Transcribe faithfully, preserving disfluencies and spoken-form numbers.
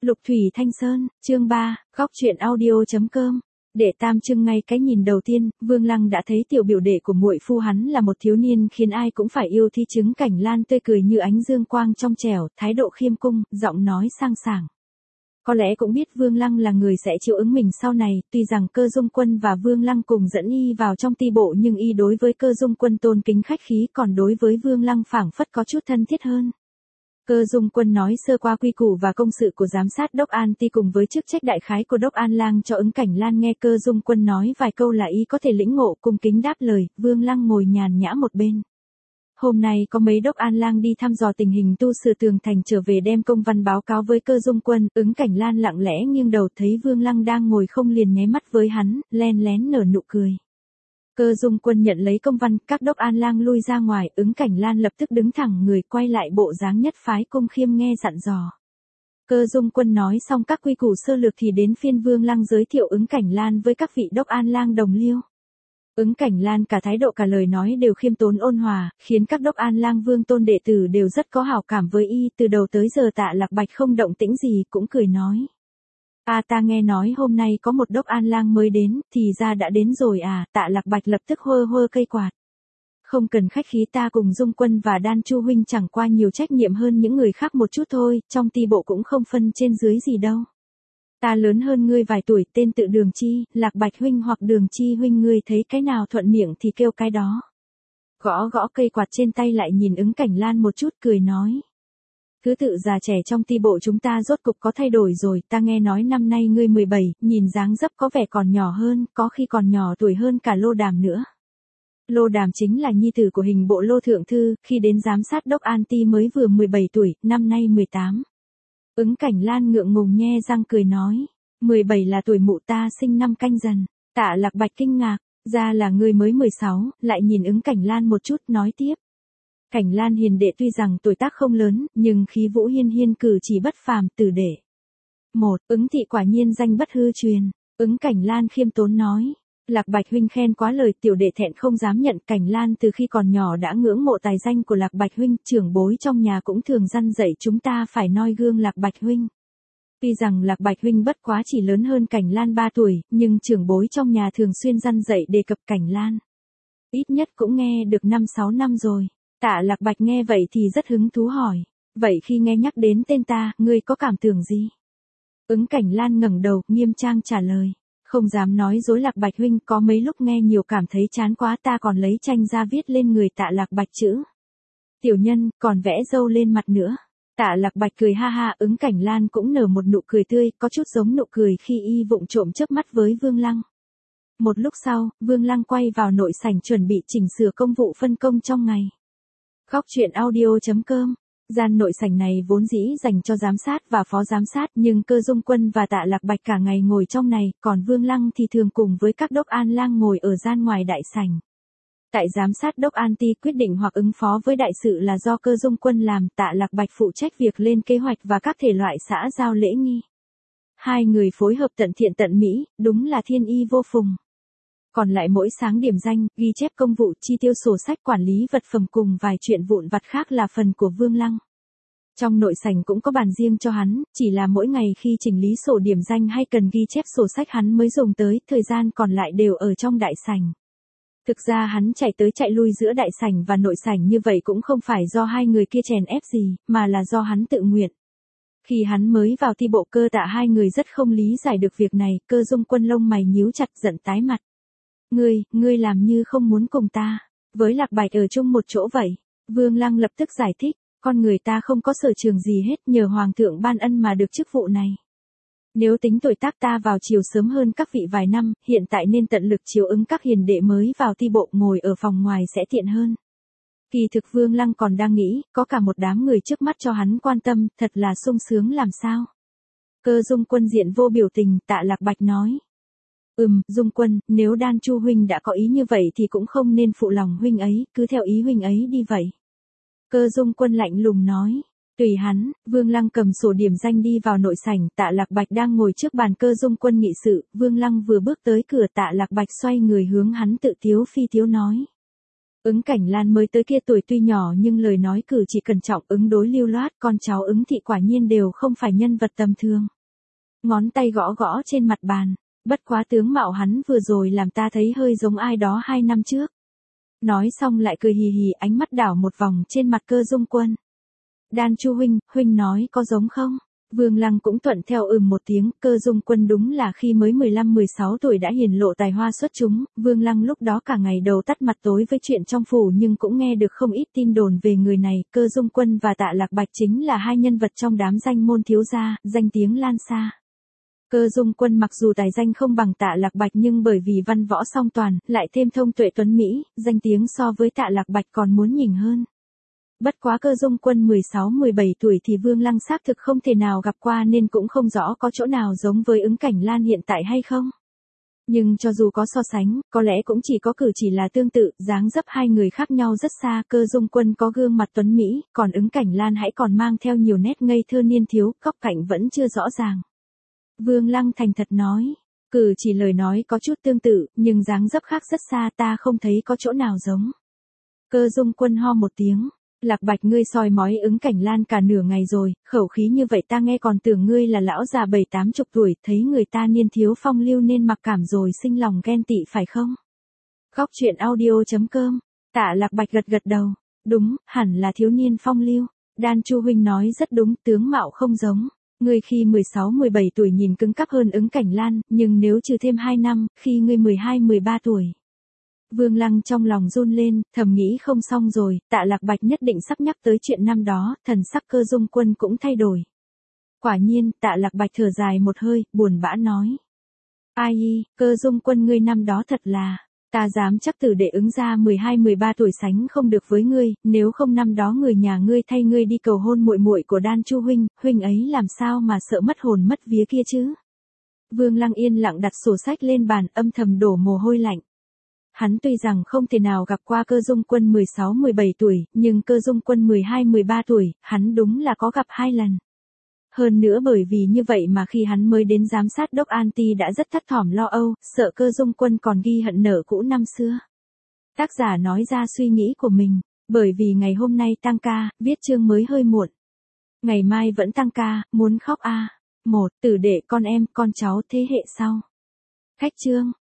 Lục Thủy Thanh Sơn, chương ba, góc truyện audio.com. Để tam trưng ngay cái nhìn đầu tiên, Vương Lăng đã thấy tiểu biểu đệ của muội phu hắn là một thiếu niên khiến ai cũng phải yêu thi chứng Cảnh Lan tươi cười như ánh dương quang trong trẻo, thái độ khiêm cung, giọng nói sang sảng. Có lẽ cũng biết Vương Lăng là người sẽ chịu ứng mình sau này, tuy rằng Cơ Dung Quân và Vương Lăng cùng dẫn y vào trong ti bộ nhưng y đối với Cơ Dung Quân tôn kính khách khí, còn đối với Vương Lăng phảng phất có chút thân thiết hơn. Cơ Dung Quân nói sơ qua quy củ và công sự của giám sát Đốc An Ti cùng với chức trách đại khái của Đốc An Lang cho ứng Cảnh Lan nghe Cơ Dung Quân nói vài câu là y có thể lĩnh ngộ, cung kính đáp lời. Vương Lăng ngồi nhàn nhã một bên. Hôm nay có mấy Đốc An Lang đi thăm dò tình hình tu sửa tường thành trở về đem công văn báo cáo với Cơ Dung Quân, ứng Cảnh Lan lặng lẽ nghiêng đầu thấy Vương Lăng đang ngồi không liền nháy mắt với hắn, len lén nở nụ cười. Cơ Dung Quân nhận lấy công văn, các Đốc An Lang lui ra ngoài, ứng Cảnh Lan lập tức đứng thẳng người quay lại bộ dáng nhất phái cung khiêm nghe dặn dò. Cơ Dung Quân nói xong các quy củ sơ lược thì đến phiên Vương Lăng giới thiệu ứng Cảnh Lan với các vị Đốc An Lang đồng liêu. Ứng Cảnh Lan cả thái độ cả lời nói đều khiêm tốn ôn hòa, khiến các Đốc An Lang Vương tôn đệ tử đều rất có hảo cảm với y, từ đầu tới giờ Tạ Lạc Bạch không động tĩnh gì cũng cười nói. À ta nghe nói hôm nay có một Đốc An Lang mới đến, thì ra đã đến rồi à, Tạ Lạc Bạch lập tức hơ hơ cây quạt. Không cần khách khí, ta cùng Dung Quân và Đan Chu huynh chẳng qua nhiều trách nhiệm hơn những người khác một chút thôi, trong ti bộ cũng không phân trên dưới gì đâu. Ta lớn hơn ngươi vài tuổi, tên tự Đường Chi, Lạc Bạch huynh hoặc Đường Chi huynh, ngươi thấy cái nào thuận miệng thì kêu cái đó. Gõ gõ cây quạt trên tay lại nhìn ứng Cảnh Lan một chút cười nói. Thứ tự già trẻ trong ti bộ chúng ta rốt cục có thay đổi rồi, ta nghe nói năm nay ngươi mười bảy, nhìn dáng dấp có vẻ còn nhỏ hơn, có khi còn nhỏ tuổi hơn cả Lô Đàm nữa. Lô Đàm chính là nhi tử của hình bộ Lô Thượng Thư, khi đến giám sát Đốc An Ti mới vừa mười bảy tuổi, năm nay mười tám. Ứng Cảnh Lan ngượng ngùng nhe răng cười nói, mười bảy là tuổi mụ ta sinh năm Canh Dần. Tạ Lạc Bạch kinh ngạc, ra là ngươi mới mười sáu, lại nhìn ứng Cảnh Lan một chút nói tiếp. Cảnh Lan hiền đệ tuy rằng tuổi tác không lớn, nhưng khí vũ hiên hiên cử chỉ bất phàm, tử đệ. Một, ứng thị quả nhiên danh bất hư truyền, ứng Cảnh Lan khiêm tốn nói. Lạc Bạch huynh khen quá lời, tiểu đệ thẹn không dám nhận. Cảnh Lan từ khi còn nhỏ đã ngưỡng mộ tài danh của Lạc Bạch huynh, trưởng bối trong nhà cũng thường răn dạy chúng ta phải noi gương Lạc Bạch huynh. Tuy rằng Lạc Bạch huynh bất quá chỉ lớn hơn Cảnh Lan ba tuổi, nhưng trưởng bối trong nhà thường xuyên răn dạy đề cập Cảnh Lan. Ít nhất cũng nghe được năm sáu năm rồi. Tạ Lạc Bạch nghe vậy thì rất hứng thú hỏi, vậy khi nghe nhắc đến tên ta, ngươi có cảm tưởng gì? Ứng Cảnh Lan ngẩng đầu, nghiêm trang trả lời, không dám nói dối Lạc Bạch huynh, có mấy lúc nghe nhiều cảm thấy chán quá, ta còn lấy tranh ra viết lên người Tạ Lạc Bạch chữ tiểu nhân, còn vẽ râu lên mặt nữa. Tạ Lạc Bạch cười ha ha, ứng Cảnh Lan cũng nở một nụ cười tươi, có chút giống nụ cười khi y vụng trộm chớp mắt với Vương Lăng. Một lúc sau, Vương Lăng quay vào nội sảnh chuẩn bị chỉnh sửa công vụ phân công trong ngày. Góc truyện audio.com. Gian nội sảnh này vốn dĩ dành cho giám sát và phó giám sát, nhưng Cơ Dung Quân và Tạ Lạc Bạch cả ngày ngồi trong này, còn Vương Lăng thì thường cùng với các Đốc An Lang ngồi ở gian ngoài đại sảnh. Tại giám sát Đốc An Ti, quyết định hoặc ứng phó với đại sự là do Cơ Dung Quân làm, Tạ Lạc Bạch phụ trách việc lên kế hoạch và các thể loại xã giao lễ nghi. Hai người phối hợp tận thiện tận mỹ, đúng là thiên y vô phùng. Còn lại mỗi sáng điểm danh, ghi chép công vụ, chi tiêu sổ sách, quản lý vật phẩm cùng vài chuyện vụn vặt khác là phần của Vương Lăng. Trong nội sảnh cũng có bàn riêng cho hắn, chỉ là mỗi ngày khi chỉnh lý sổ điểm danh hay cần ghi chép sổ sách hắn mới dùng tới, thời gian còn lại đều ở trong đại sảnh. Thực ra hắn chạy tới chạy lui giữa đại sảnh và nội sảnh như vậy cũng không phải do hai người kia chèn ép gì, mà là do hắn tự nguyện. Khi hắn mới vào ti bộ Cơ Tạ hai người rất không lý giải được việc này, Cơ Dung Quân lông mày nhíu chặt giận tái mặt. Ngươi, ngươi làm như không muốn cùng ta, với Lạc Bạch ở chung một chỗ vậy. Vương Lăng lập tức giải thích, con người ta không có sở trường gì hết, nhờ Hoàng thượng ban ân mà được chức vụ này. Nếu tính tuổi tác ta vào chiều sớm hơn các vị vài năm, hiện tại nên tận lực chiều ứng các hiền đệ mới vào ti bộ, ngồi ở phòng ngoài sẽ tiện hơn. Kỳ thực Vương Lăng còn đang nghĩ, có cả một đám người trước mắt cho hắn quan tâm, thật là sung sướng làm sao. Cơ Dung Quân diện vô biểu tình, Tạ Lạc Bạch nói. Ừm, Dung Quân, nếu Đan Chu huynh đã có ý như vậy thì cũng không nên phụ lòng huynh ấy, cứ theo ý huynh ấy đi vậy. Cơ Dung Quân lạnh lùng nói. Tùy hắn. Vương Lăng cầm sổ điểm danh đi vào nội sảnh, Tạ Lạc Bạch đang ngồi trước bàn Cơ Dung Quân nghị sự, Vương Lăng vừa bước tới cửa, Tạ Lạc Bạch xoay người hướng hắn tự tiếu phi tiếu nói. Ứng Cảnh Lan mới tới kia tuổi tuy nhỏ nhưng lời nói cử chỉ cẩn trọng, ứng đối lưu loát, con cháu ứng thị quả nhiên đều không phải nhân vật tầm thường. Ngón tay gõ gõ trên mặt bàn. Bất quá tướng mạo hắn vừa rồi làm ta thấy hơi giống ai đó hai năm trước. Nói xong lại cười hì hì, ánh mắt đảo một vòng trên mặt Cơ Dung Quân. Đan Chu huynh, huynh nói có giống không? Vương Lăng cũng thuận theo ừm một tiếng. Cơ Dung Quân đúng là khi mới mười lăm mười sáu tuổi đã hiển lộ tài hoa xuất chúng. Vương Lăng lúc đó cả ngày đầu tắt mặt tối với chuyện trong phủ, nhưng cũng nghe được không ít tin đồn về người này. Cơ Dung Quân và Tạ Lạc Bạch chính là hai nhân vật trong đám danh môn thiếu gia, danh tiếng lan xa. Cơ Dung Quân mặc dù tài danh không bằng Tạ Lạc Bạch, nhưng bởi vì văn võ song toàn, lại thêm thông tuệ tuấn mỹ, danh tiếng so với Tạ Lạc Bạch còn muốn nhỉnh hơn. Bất quá Cơ Dung Quân mười sáu mười bảy tuổi thì Vương Lăng xác thực không thể nào gặp qua, nên cũng không rõ có chỗ nào giống với Ứng Cảnh Lan hiện tại hay không. Nhưng cho dù có so sánh, có lẽ cũng chỉ có cử chỉ là tương tự, dáng dấp hai người khác nhau rất xa. Cơ Dung Quân có gương mặt tuấn mỹ, còn Ứng Cảnh Lan hãy còn mang theo nhiều nét ngây thơ niên thiếu, góc cạnh vẫn chưa rõ ràng. Vương Lăng thành thật nói, cử chỉ lời nói có chút tương tự, nhưng dáng dấp khác rất xa, ta không thấy có chỗ nào giống. Cơ Dung Quân ho một tiếng. Lạc Bạch, ngươi soi mói Ứng Cảnh Lan cả nửa ngày rồi, khẩu khí như vậy ta nghe còn tưởng ngươi là lão già bảy tám chục tuổi, thấy người ta niên thiếu phong lưu nên mặc cảm rồi sinh lòng ghen tị phải không? Góc truyện audio chấm com. Tạ Lạc Bạch gật gật đầu. Đúng, hẳn là thiếu niên phong lưu. Đan Chu huynh nói rất đúng, tướng mạo không giống. Ngươi khi mười sáu mười bảy tuổi nhìn cứng cáp hơn Ứng Cảnh Lan, nhưng nếu trừ thêm hai năm, khi ngươi mười hai mười ba tuổi. Vương Lăng trong lòng run lên, thầm nghĩ không xong rồi, Tạ Lạc Bạch nhất định sắp nhắc tới chuyện năm đó, thần sắc Cơ Dung Quân cũng thay đổi. Quả nhiên, Tạ Lạc Bạch thở dài một hơi, buồn bã nói. Ai y, Cơ Dung Quân ngươi năm đó thật là, ta dám chắc từ đệ Ứng gia mười hai mười ba tuổi sánh không được với ngươi, nếu không năm đó người nhà ngươi thay ngươi đi cầu hôn muội muội của Đan Chu huynh, huynh ấy làm sao mà sợ mất hồn mất vía kia chứ? Vương Lăng yên lặng đặt sổ sách lên bàn, âm thầm đổ mồ hôi lạnh. Hắn tuy rằng không thể nào gặp qua Cơ Dung Quân mười sáu mười bảy tuổi, nhưng Cơ Dung Quân mười hai mười ba tuổi, hắn đúng là có gặp hai lần. Hơn nữa bởi vì như vậy mà khi hắn mới đến giám sát Đốc An Ti đã rất thấp thỏm lo âu, sợ Cơ Dung Quân còn ghi hận nợ cũ năm xưa. Tác giả nói ra suy nghĩ của mình, bởi vì ngày hôm nay tăng ca, viết chương mới hơi muộn. Ngày mai vẫn tăng ca, muốn khóc a. À. Một, tử đệ con em, con cháu thế hệ sau. Khách chương.